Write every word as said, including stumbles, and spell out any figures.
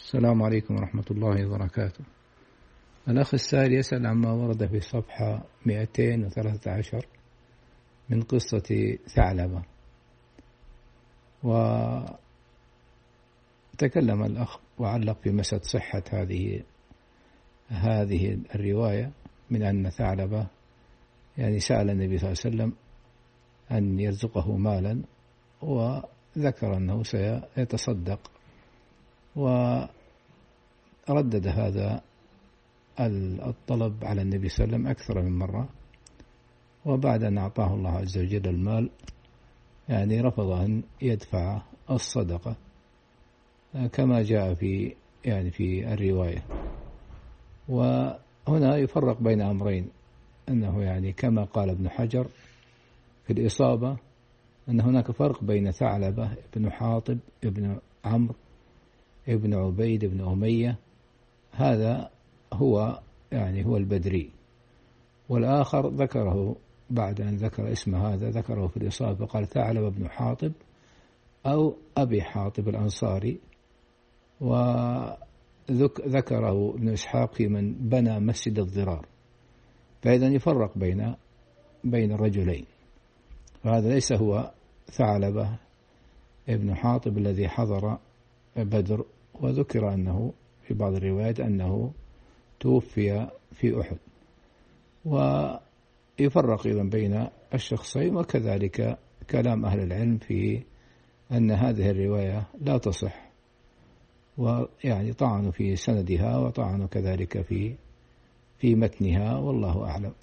السلام عليكم ورحمة الله وبركاته. الأخ السائل يسأل عما ورد في صفحة مئتين وثلاثة عشر من قصة ثعلبة. وتكلم الأخ وعلق في مسألة صحة هذه هذه الرواية من أن ثعلبة يعني سأل النبي صلى الله عليه وسلم أن يرزقه مالا، وذكر أنه سيتصدق، وردد هذا الطلب على النبي صلى الله عليه وسلم أكثر من مرة، وبعد أن أعطاه الله عز وجل المال يعني رفض أن يدفع الصدقة كما جاء في يعني في الرواية. وهنا يفرق بين أمرين، أنه يعني كما قال ابن حجر في الإصابة أن هناك فرق بين ثعلبة ابن حاطب ابن عمرو ابن عبيد ابن أمية، هذا هو يعني هو البدري، والآخر ذكره بعد أن ذكر اسم هذا ذكره في الإصابة قال ثعلبة ابن حاطب أو أبي حاطب الأنصاري، وذكره ابن إسحاق في من بنى مسجد الضرار. فإذا يفرق بين بين الرجلين، فهذا ليس هو ثعلبة ابن حاطب الذي حضر بدر، وذكر أنه في بعض الروايات أنه توفي في أحد. ويفرق أيضا بين الشخصين، وكذلك كلام أهل العلم في أن هذه الرواية لا تصح، ويعني طعنوا في سندها وطعنوا كذلك في في متنها، والله أعلم.